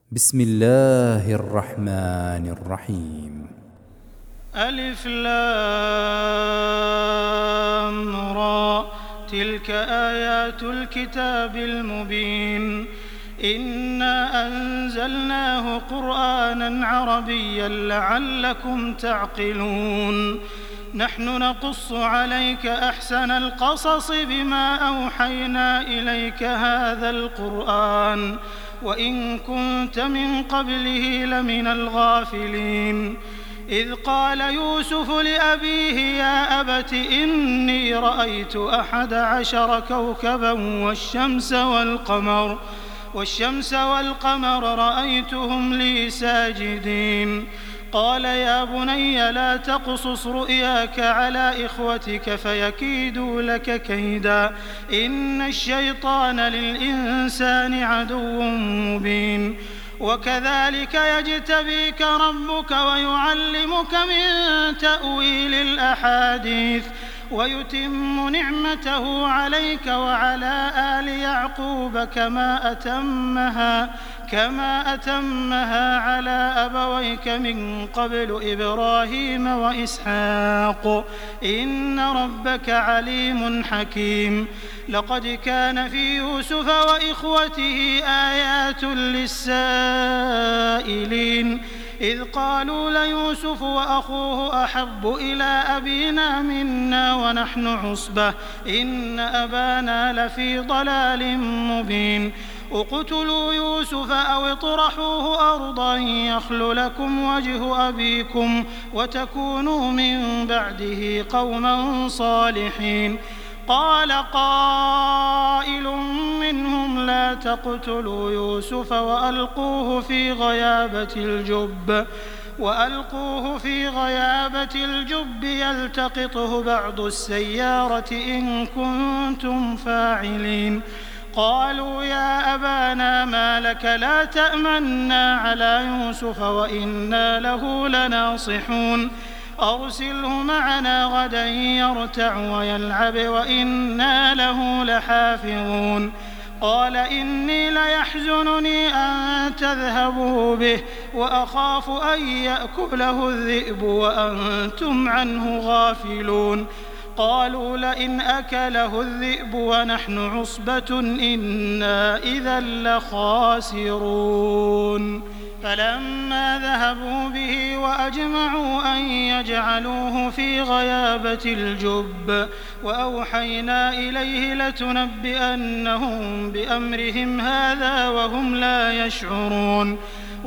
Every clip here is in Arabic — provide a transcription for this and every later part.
بسم الله الرحمن الرحيم. ألف لام را تلك آيات الكتاب المبين إنا أنزلناه قرآنا عربيا لعلكم تعقلون نحن نقص عليك أحسن القصص بما أوحينا إليك هذا القرآن وإن كنت من قبله لمن الغافلين إذ قال يوسف لأبيه يا أبت إني رأيت 11 كوكبا والشمس والقمر رأيتهم لي ساجدين قال يا بني لا تقصص رؤياك على إخوتك فيكيدوا لك كيدا إن الشيطان للإنسان عدو مبين وكذلك يجتبيك ربك ويعلمك من تأويل الأحاديث ويتم نعمته عليك وعلى آل يعقوب كما أتمها على أبويك من قبل إبراهيم وإسحاق إن ربك عليم حكيم لقد كان في يوسف وإخوته آيات للسائلين إذ قالوا ليوسف وأخوه أحب إلى أبينا منا ونحن عصبة إن أبانا لفي ضلال مبين اقتلوا يوسف أو اطرحوه أرضا يخل لكم وجه أبيكم وتكونوا من بعده قوما صالحين قال قائل منهم لا تقتلوا يوسف وألقوه في غيابة الجب يلتقطه بعض السيارة إن كنتم فاعلين قالوا يا أبانا ما لك لا تأمنا على يوسف وإنا له لناصحون أرسله معنا غدا يرتع ويلعب وإنا له لحافظون قال إني ليحزنني أن تذهبوا به وأخاف أن يأكله الذئب وأنتم عنه غافلون قالوا لئن أكله الذئب ونحن عصبة إنا إذا لخاسرون فلما ذهبوا به وأجمعوا أن يجعلوه في غيابة الجب وأوحينا إليه لتنبئنهم بأمرهم هذا وهم لا يشعرون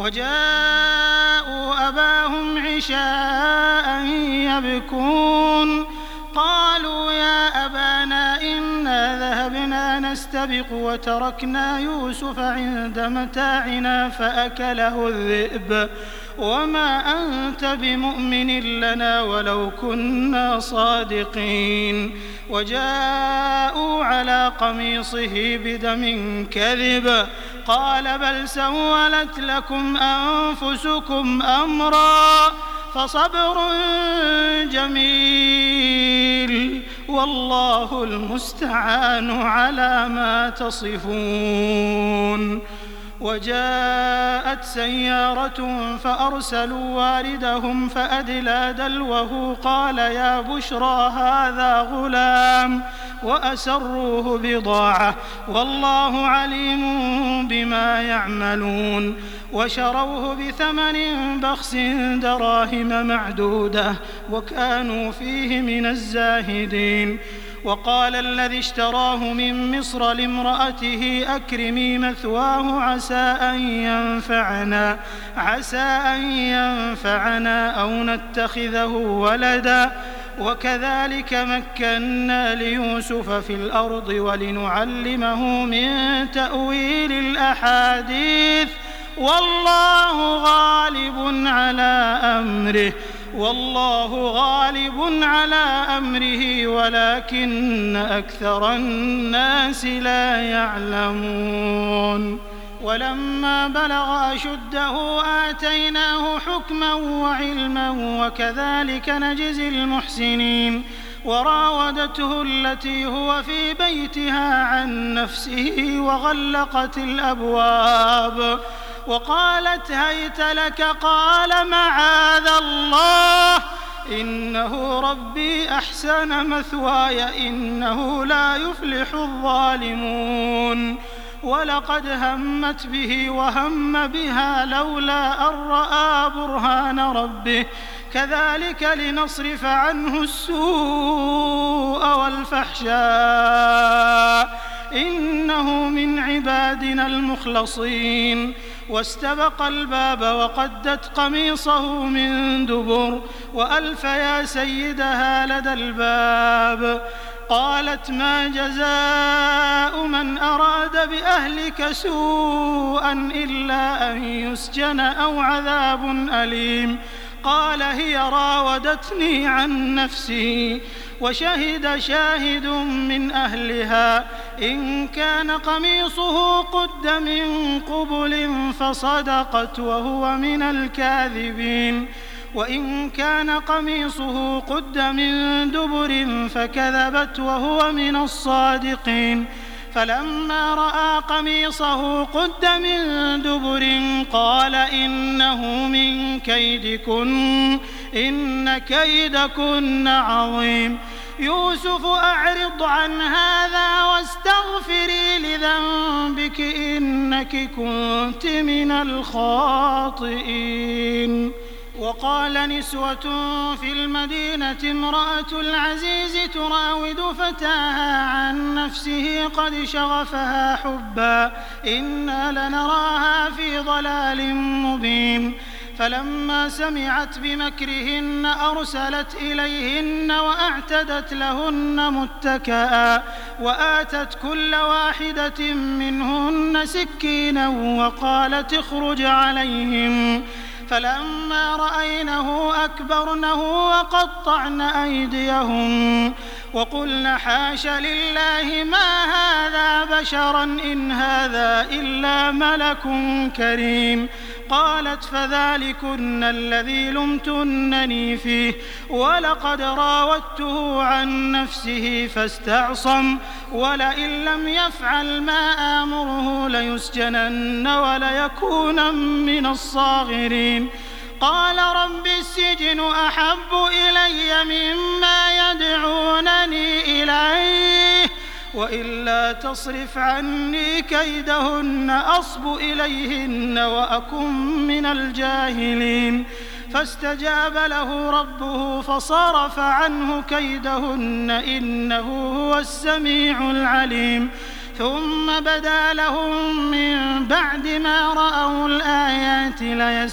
وجاءوا أباهم عشاء يبكون قالوا يا أبانا إنا ذهبنا نستبق وتركنا يوسف عند متاعنا فأكله الذئب وما أنت بمؤمن لنا ولو كنا صادقين وجاءوا على قميصه بدم كذب قال بل سولت لكم أنفسكم أمرا فصبر جميل والله المستعان على ما تصفون وجاءت سيارة فأرسلوا واردهم فأدلى دلوه قال يا بشرى هذا غلام وأسروه بضاعة والله عليم بما يعملون وشروه بثمن بخس دراهم معدودة وكانوا فيه من الزاهدين وقال الذي اشتراه من مصر لامرأته أكرمي مثواه عسى أن ينفعنا أو نتخذه ولدا وكذلك مكنا ليوسف في الأرض ولنعلمه من تأويل الأحاديث والله غالب على أمره ولكن أكثر الناس لا يعلمون ولما بلغ أشده آتيناه حكما وعلما وكذلك نجزي المحسنين وراودته التي هو في بيتها عن نفسه وغلقت الأبواب وقالت هيت لك قال معاذ الله إنه ربي أحسن مثواي إنه لا يفلح الظالمون ولقد همت به وهم بها لولا أن رأى برهان ربه كذلك لنصرف عنه السوء والفحشاء إنه من عبادنا المخلصين واستبق الباب وقدت قميصه من دبر وألف يا سيدها لدى الباب قالت ما جزاء من أراد بأهلك سوءا إلا أن يسجن أو عذاب أليم قال هي راودتني عن نفسي وشهد شاهد من أهلها إن كان قميصه قد من قبل فصدقت وهو من الكاذبين وإن كان قميصه قد من دبر فكذبت وهو من الصادقين فلما رأى قميصه قد من دبر قال إنه من كيدكن إن كيدكن عظيم يوسف أعرض عن هذا واستغفري لذنبك إنك كنت من الخاطئين وقال نسوة في المدينة امرأة العزيز تراود فتاها عن نفسه قد شغفها حبا إنا لنراها في ضلال مبين فلما سمعت بمكرهن أرسلت إليهن وأعتدت لهن متكئا وآتت كل واحدة منهن سكينا وقالت اخرج عليهم فلما رأينه أكبرنه وقطعن أيديهم وقلن حاش لله ما هذا بشرا إن هذا إلا ملك كريم قالت فذلكن الذي لمتنني فيه ولقد راودته عن نفسه فاستعصم ولئن لم يفعل ما آمره ليسجنن وليكون من الصاغرين قال رب السجن أحب إلي مما يدعونني إليه وإلا تصرف عني كيدهن أصب إليهن وأكن من الجاهلين فاستجاب له ربه فصرف عنه كيدهن إنه هو السميع العليم ثم بدا لهم من بعد ما رأوا الآيات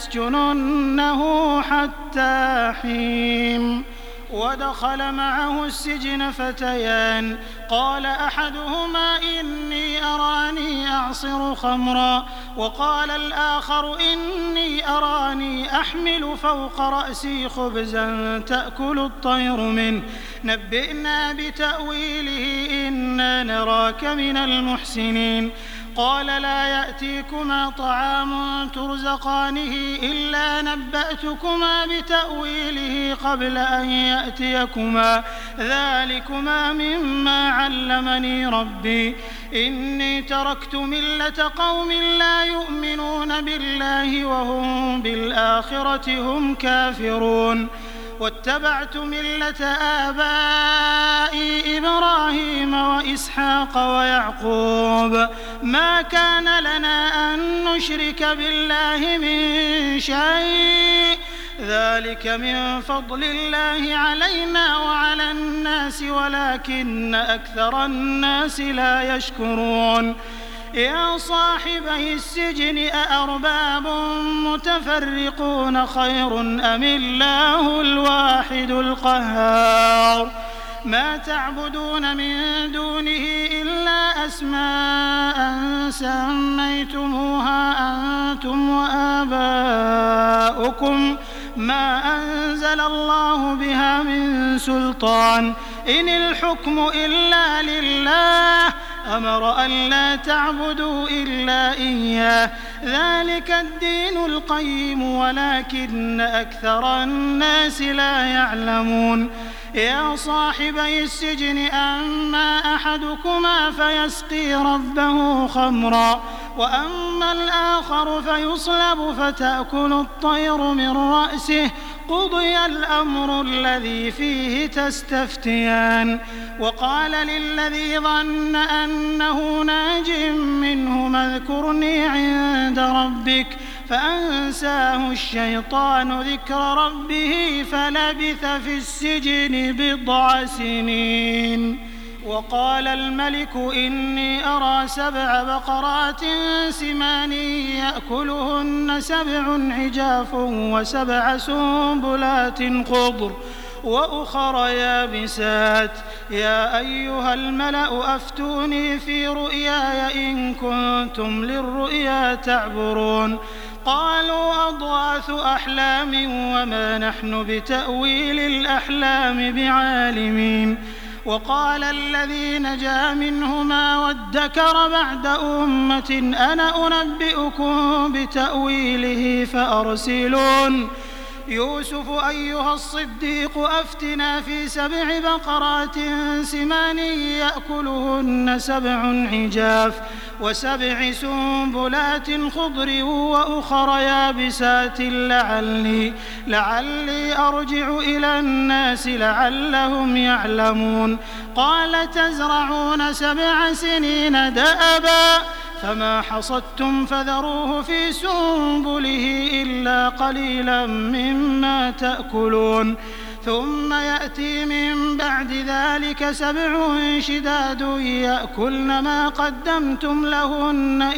ليسجننه حتى حين ودخل معه السجن فتيان قال أحدهما إني أراني أعصر خمرا وقال الآخر إني أراني أحمل فوق رأسي خبزا تأكل الطير منه نبئنا بتأويله إنا نراك من المحسنين قال لا يأتيكما طعام ترزقانه إلا نبأتكما بتأويله قبل أن يأتيكما ذلكما مما علمني ربي إني تركت ملة قوم لا يؤمنون بالله وهم بالآخرة هم كافرون واتبعت ملة آبائي إبراهيم وإسحاق ويعقوب ما كان لنا أن نشرك بالله من شيء ذلك من فضل الله علينا وعلى الناس ولكن أكثر الناس لا يشكرون يا صاحبي السجن أأرباب متفرقون خير أم الله الواحد القهار ما تعبدون من دونه إلا أسماء سميتموها أنتم وآباؤكم ما أنزل الله بها من سلطان إن الحكم إلا لله أمر أن لا تعبدوا إلا إياه ذلك الدين القيم ولكن أكثر الناس لا يعلمون يا صاحبي السجن أما أحدكما فيسقي ربه خمرا وأما الآخر فيصلب فتأكل الطير من رأسه قضي الأمر الذي فيه تستفتيان. وقال للذي ظن أنه ناج منهما اذكرني عند ربك فأنساه الشيطان ذكر ربه فلبث في السجن بضع سنين. وقال الملك إني أرى 7 بقرات سمان يأكلهن 7 عجاف و7 سنبلات خضر وأخر يابسات يا أيها الملأ أفتوني في رؤياي إن كنتم للرؤيا تعبرون. قالوا أضغاث أحلام وما نحن بتأويل الأحلام بعالمين. وقال الذي نجا منهما وادكر بعد أمة أنا أنبئكم بتأويله فأرسلون. يوسف أيها الصديق أفتنا في 7 بقرات سمان يأكلهن 7 عجاف و7 سنبلات خضر وأخر يابسات لعلي أرجع إلى الناس لعلهم يعلمون. قال تزرعون 7 سنين دأبا فما حصدتم فذروه في سنبله إلا قليلا مما تأكلون. ثم يأتي من بعد ذلك 7 شداد يأكلن ما قدمتم لهن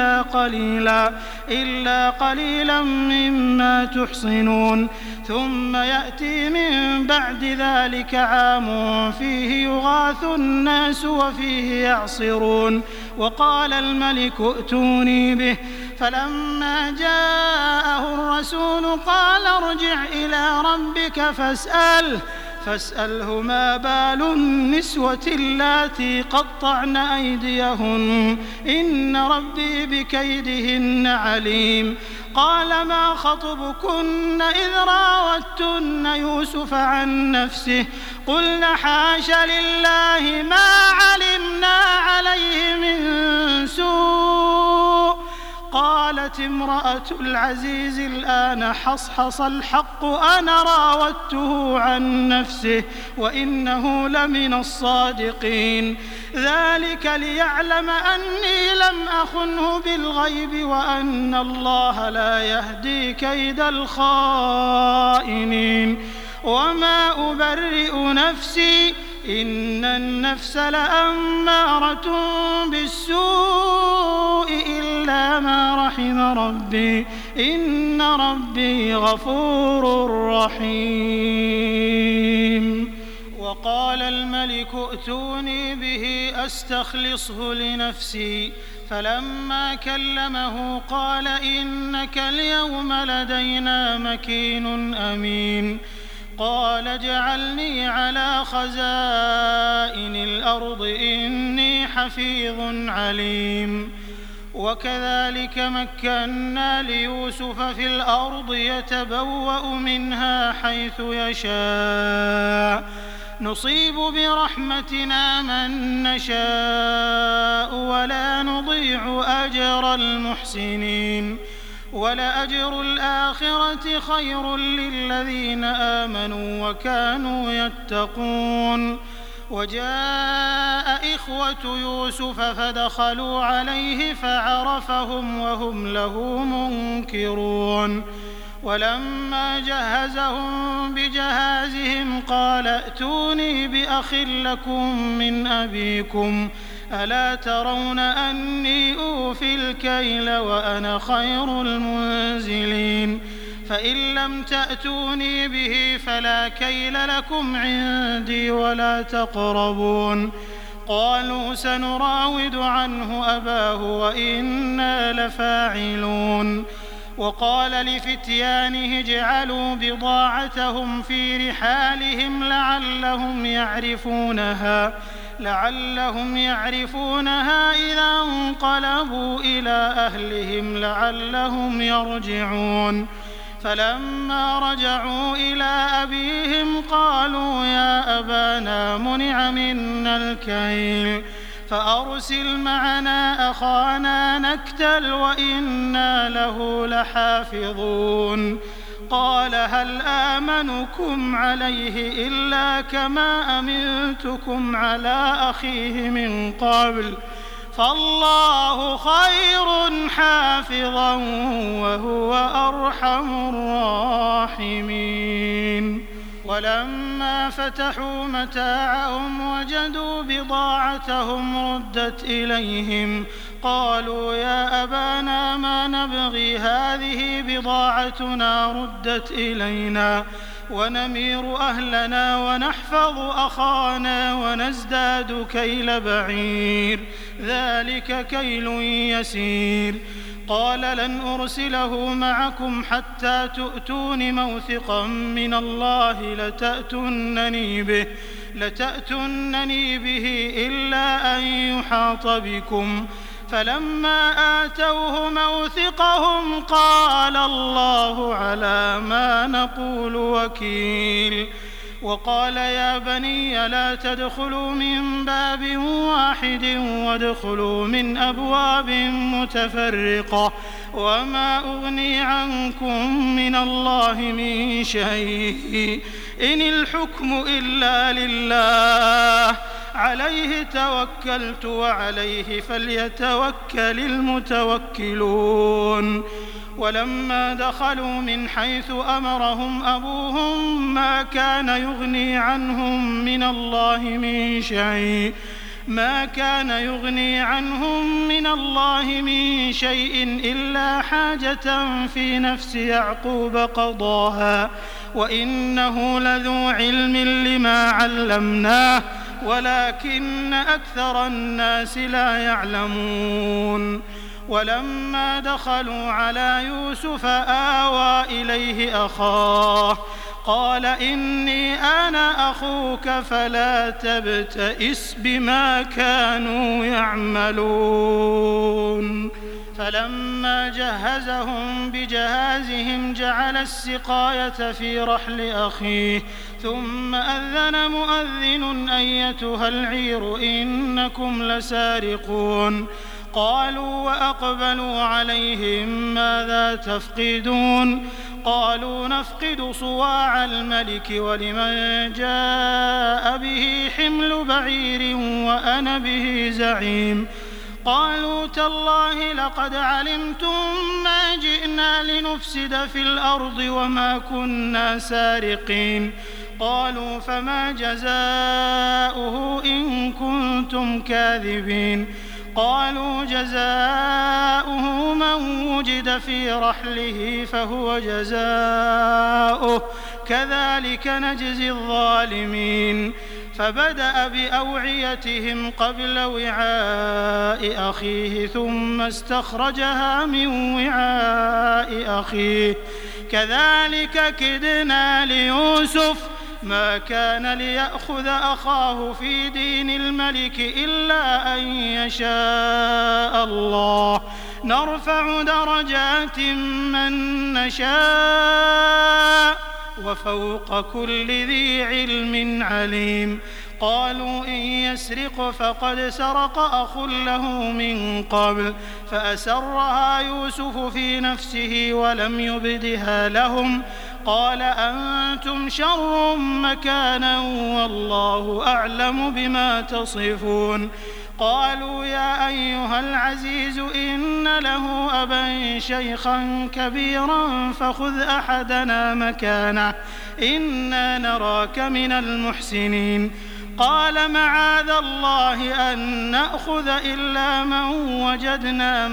إلا قليلا مما تحصنون. ثم يأتي من بعد ذلك عام فيه يغاث الناس وفيه يعصرون. وقال الملك ائتوني به فلما جاءه الرسول قال ارجع إلى ربك فاسأله ما بال النسوة اللاتي قطعن أيديهن إن ربي بكيدهن عليم. قال ما خطبكن إذ راوتن يوسف عن نفسه قلن حاش لله ما علمنا عليه من سوء. قالت امرأة العزيز الآن حصحص الحق أنا راودته عن نفسه وإنه لمن الصادقين. ذلك ليعلم أني لم أخنه بالغيب وأن الله لا يهدي كيد الخائنين. وما أبرئ نفسي إن النفس لأمارة بالسوء إلا ما رحم ربي إن ربي غفور رحيم. وقال الملك ائتوني به أستخلصه لنفسي فلما كلمه قال إنك اليوم لدينا مكين أمين. قال اجعلني على خزائن الأرض إني حفيظ عليم. وكذلك مكنا ليوسف في الأرض يتبوأ منها حيث يشاء نصيب برحمتنا من نشاء ولا نضيع أجر المحسنين. ولأجر الآخرة خير للذين آمنوا وكانوا يتقون. وجاء إخوة يوسف فدخلوا عليه فعرفهم وهم له منكرون. ولما جهزهم بجهازهم قال ائتوني بأخ لكم من أبيكم ألا ترون أني أوفي الكيل وأنا خير المنزلين. فإن لم تأتوني به فلا كيل لكم عندي ولا تقربون. قالوا سنراود عنه أباه وإنا لفاعلون. وقال لفتيانه اجعلوا بضاعتهم في رحالهم لعلهم يعرفونها إذا انقلبوا إلى أهلهم لعلهم يرجعون. فلما رجعوا إلى أبيهم قالوا يا أبانا منع منا الكيل فأرسل معنا أخانا نكتل وإنا له لحافظون قال هل آمنكم عليه إلا كما أمنتكم على أخيه من قبل فالله خير حافظا وهو أرحم الراحمين ولما فتحوا متاعهم وجدوا بضاعتهم ردت إليهم قالوا يا أبانا ما نبغي هذه بضاعتنا ردت إلينا ونمير أهلنا ونحفظ أخانا ونزداد كيل بعير ذلك كيل يسير قال لن أرسله معكم حتى تؤتون موثقا من الله لتأتونني به إلا أن يحاط بكم فلما آتوه موثقهم قال الله على ما نقول وكيل وقال يا بني لا تدخلوا من باب واحد وادخلوا من أبواب متفرقة وما أغني عنكم من الله من شيء إن الحكم إلا لله عليه توكلت وعليه فليتوكل المتوكلون ولما دخلوا من حيث أمرهم أبوهم ما كان يغني عنهم من الله من شيء إلا حاجة في نفس يعقوب قضاها وإنه لذو علم لما علمناه ولكن أكثر الناس لا يعلمون ولما دخلوا على يوسف آوى إليه أخاه قال إني أنا أخوك فلا تبتئس بما كانوا يعملون فلما جهزهم بجهازهم جعل السقاية في رحل أخيه ثم أذن مؤذن أيتها العير إنكم لسارقون قالوا وأقبلوا عليهم ماذا تفقدون قالوا نفقد صواع الملك ولمن جاء به حمل بعير وأنا به زعيم قالوا تالله لقد علمتم ما جئنا لنفسد في الأرض وما كنا سارقين قالوا فما جزاؤه إن كنتم كاذبين قالوا جزاؤه من وجد في رحله فهو جزاؤه كذلك نجزي الظالمين فبدأ بأوعيتهم قبل وعاء أخيه ثم استخرجها من وعاء أخيه كذلك كدنا ليوسف ما كان ليأخذ أخاه في دين الملك إلا أن يشاء الله نرفع درجات من نشاء وفوق كل ذي علم عليم قالوا إن يسرق فقد سرق أخ له من قبل فأسرها يوسف في نفسه ولم يبدها لهم قال أنتم شر مكانا والله أعلم بما تصفون قالوا يا أيها العزيز إن له أبا شيخا كبيرا فخذ أحدنا مكانه إنا نراك من المحسنين قال معاذ الله أن نأخذ إلا من وجدنا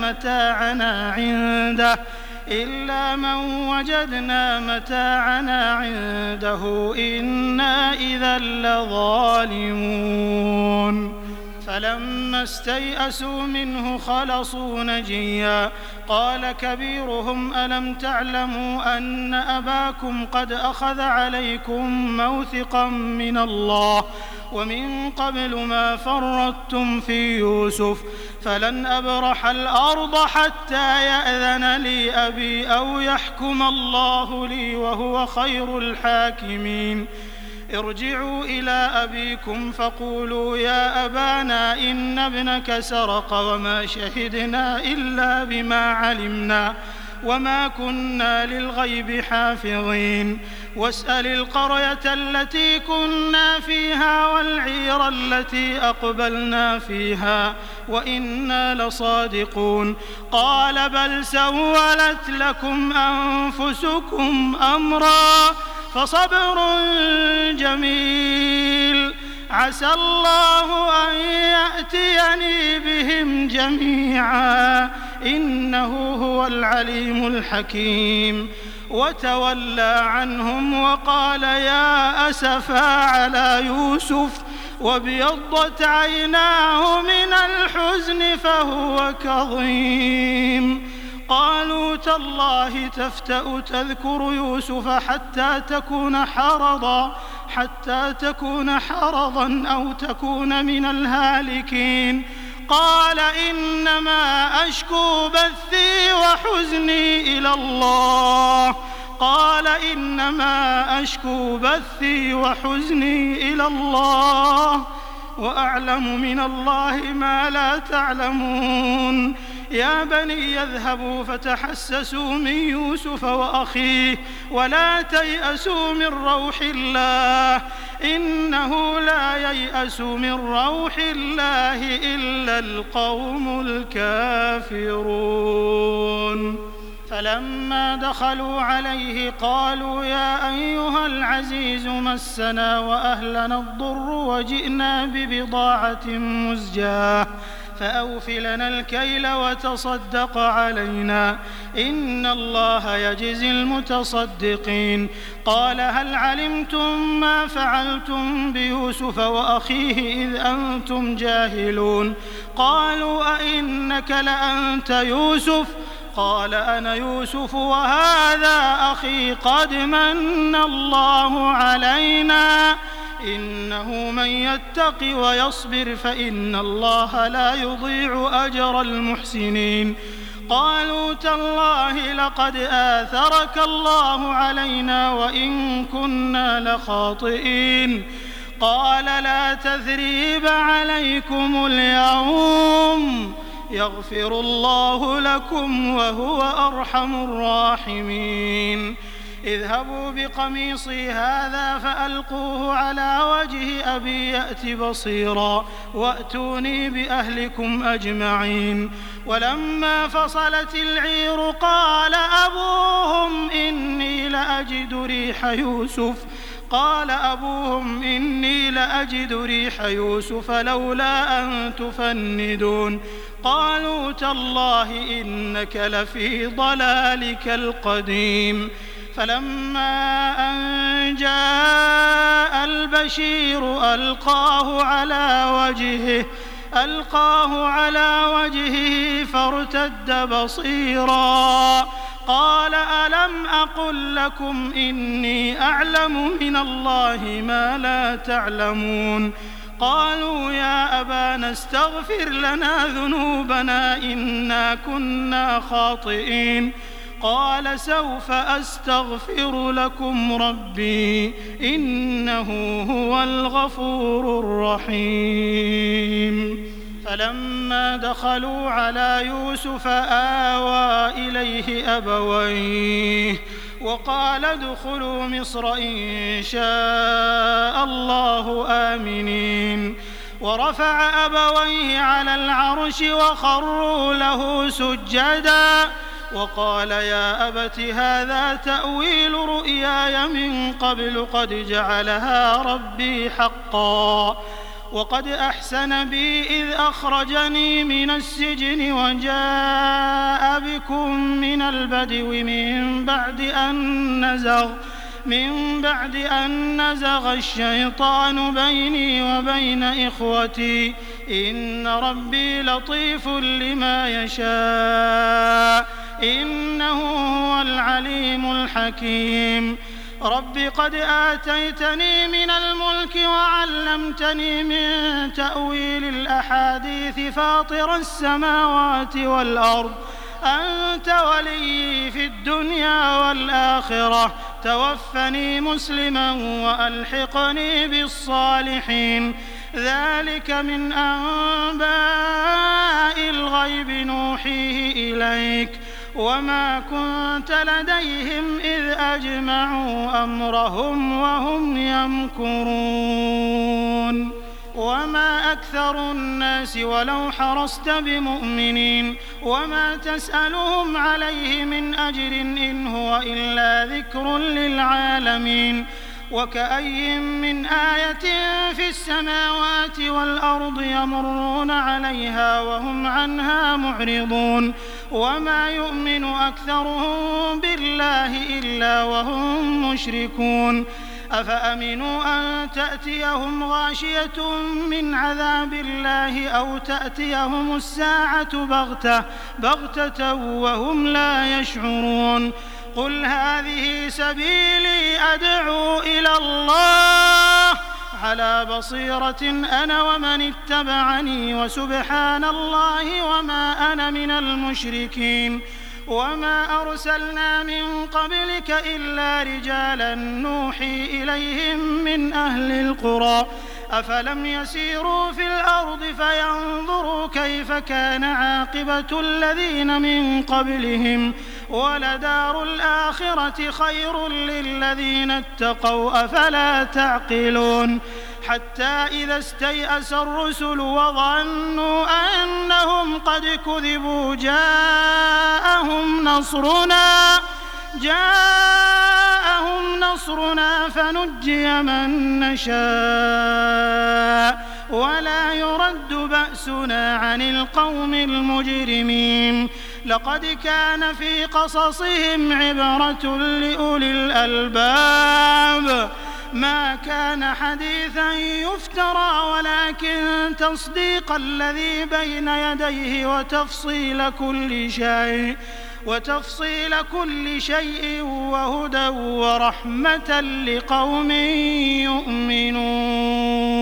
متاعنا عنده إنا إذا لظالمون فلما استيئسوا منه خلصوا نجيا قال كبيرهم ألم تعلموا أن أباكم قد أخذ عليكم موثقا من الله ومن قبل ما فرطتم في يوسف فلن أبرح الأرض حتى يأذن لي أبي أو يحكم الله لي وهو خير الحاكمين ارجعوا إلى أبيكم فقولوا يا أبانا إن ابنك سرق وما شهدنا إلا بما علمنا وما كنا للغيب حافظين واسأل القرية التي كنا فيها والعير التي أقبلنا فيها وإنا لصادقون قال بل سولت لكم أنفسكم أمرا فصبر جميل عسى الله أن يأتيني بهم جميعا إنه هو العليم الحكيم وتولى عنهم وقال يا أسفا على يوسف وابيضت عيناه من الحزن فهو كظيم قالوا تالله تفتأ تذكر يوسف حتى تكون حرضا أو تكون من الهالكين قال إنما أشكو بثي وحزني إلى الله وأعلم من الله ما لا تعلمون يا بني يذهبوا فتحسسوا من يوسف وأخيه ولا تيأسوا من روح الله إنه لا ييأس من روح الله إلا القوم الكافرون فلما دخلوا عليه قالوا يا أيها العزيز مسنا وأهلنا الضر وجئنا ببضاعة مزجاة فأوف لنا الكيل وتصدق علينا إن الله يجزي المتصدقين قال هل علمتم ما فعلتم بيوسف وأخيه إذ أنتم جاهلون قالوا أئنك لأنت يوسف قال أنا يوسف وهذا أخي قد من الله علينا إنه من يتق ويصبر فإن الله لا يضيع أجر المحسنين قالوا تالله لقد آثرك الله علينا وإن كنا لخاطئين قال لا تثريب عليكم اليوم يغفر الله لكم وهو أرحم الراحمين اذهبوا بقميصي هذا فألقوه على وجه أبي يأت بصيرا وأتوني بأهلكم أجمعين ولما فصلت العير قال أبوهم إني لأجد ريح يوسف لولا أن تفندون قالوا تالله إنك لفي ضلالك القديم فلما أن جاء البشير ألقاه على وجهه فارتد بصيرا قال ألم أقل لكم إني أعلم من الله ما لا تعلمون قالوا يا أبانا استغفر لنا ذنوبنا إنا كنا خاطئين قال سوف أستغفر لكم ربي إنه هو الغفور الرحيم فلما دخلوا على يوسف آوى إليه أبويه وقال ادخلوا مصر إن شاء الله آمنين ورفع أبويه على العرش وخروا له سجدا وقال يا أبت هذا تأويل رؤياي من قبل قد جعلها ربي حقا وقد أحسن بي إذ أخرجني من السجن وجاء بكم من البدو من بعد أن نزغ الشيطان بيني وبين إخوتي إن ربي لطيف لما يشاء إنه هو العليم الحكيم رب قد آتيتني من الملك وعلمتني من تأويل الأحاديث فاطر السماوات والأرض أنت ولي في الدنيا والآخرة توفني مسلما وألحقني بالصالحين. ذلك من أنباء الغيب نوحيه إليك وما كنت لديهم إذ أجمعوا أمرهم وهم يمكرون. وما أكثر الناس ولو حرصت بمؤمنين وما تسألهم عليه من أجر إن هو إلا ذكر للعالمين. وكأي من آية في السماوات والأرض يمرون عليها وهم عنها معرضون وما يؤمن أكثرهم بالله إلا وهم مشركون. أفأمنوا أن تأتيهم غاشية من عذاب الله أو تأتيهم الساعة بغتة وهم لا يشعرون. قل هذه سبيلي أدعو إلى الله على بصيرة أنا ومن اتبعني وسبحان الله وما أنا من المشركين. وما أرسلنا من قبلك إلا رجالا نوحي إليهم من أهل القرى أفلم يسيروا في الأرض فينظروا كيف كان عاقبة الذين من قبلهم ولدار الآخرة خير للذين اتقوا أفلا تعقلون. حتى إذا استيأس الرسل وظنوا أنهم قد كذبوا جاءهم نصرنا فنجي من نشاء ولا يرد بأسنا عن القوم المجرمين. لقد كان في قصصهم عبرة لأولي الألباب ما كان حديثا يفترى ولكن تصديق الذي بين يديه وتفصيل كل شيء وهدى ورحمة لقوم يؤمنون.